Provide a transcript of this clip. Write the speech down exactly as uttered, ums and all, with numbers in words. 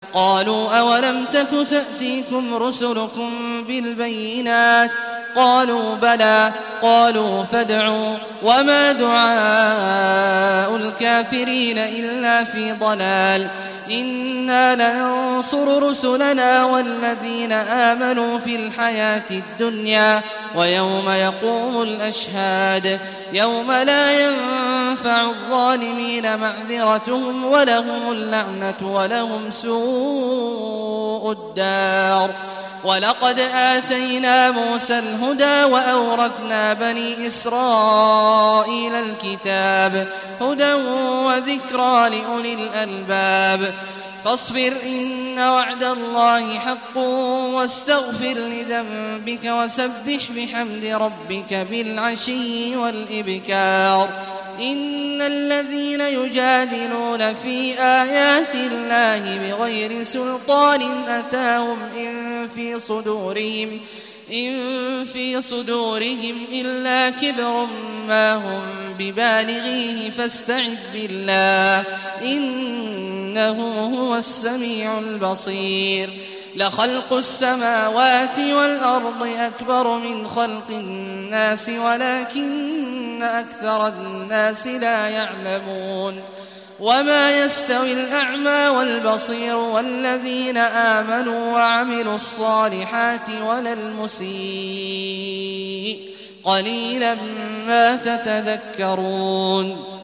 قالوا أولم تك تأتيكم رسلكم بالبينات قالوا بلى قالوا فادعوا وما دعاء الكافرين إلا في ضلال إنا لننصر رسلنا والذين آمنوا في الحياة الدنيا ويوم يقوم الأشهاد يوم لا ينفع الظالمين معذرتهم ولهم اللعنة ولهم سوء الدار. ولقد آتينا موسى الهدى وأورثنا بني إسرائيل الكتاب هدى وذكرى لأولي الألباب. فاصبر إن وعد الله حق واستغفر لذنبك وسبح بحمد ربك بالعشي والإبكار. إن الذين يجادلون في آيات الله بغير سلطان أتاهم إن في صدورهم إن في صدورهم إلا كبر ما هم ببالغيه فاستعذ بالله إنه هو السميع البصير. لخلق السماوات والأرض أكبر من خلق الناس ولكن أكثر الناس لا يعلمون. وما يستوي الأعمى والبصير والذين آمنوا وعملوا الصالحات ولا المسيء قليلا ما تتذكرون.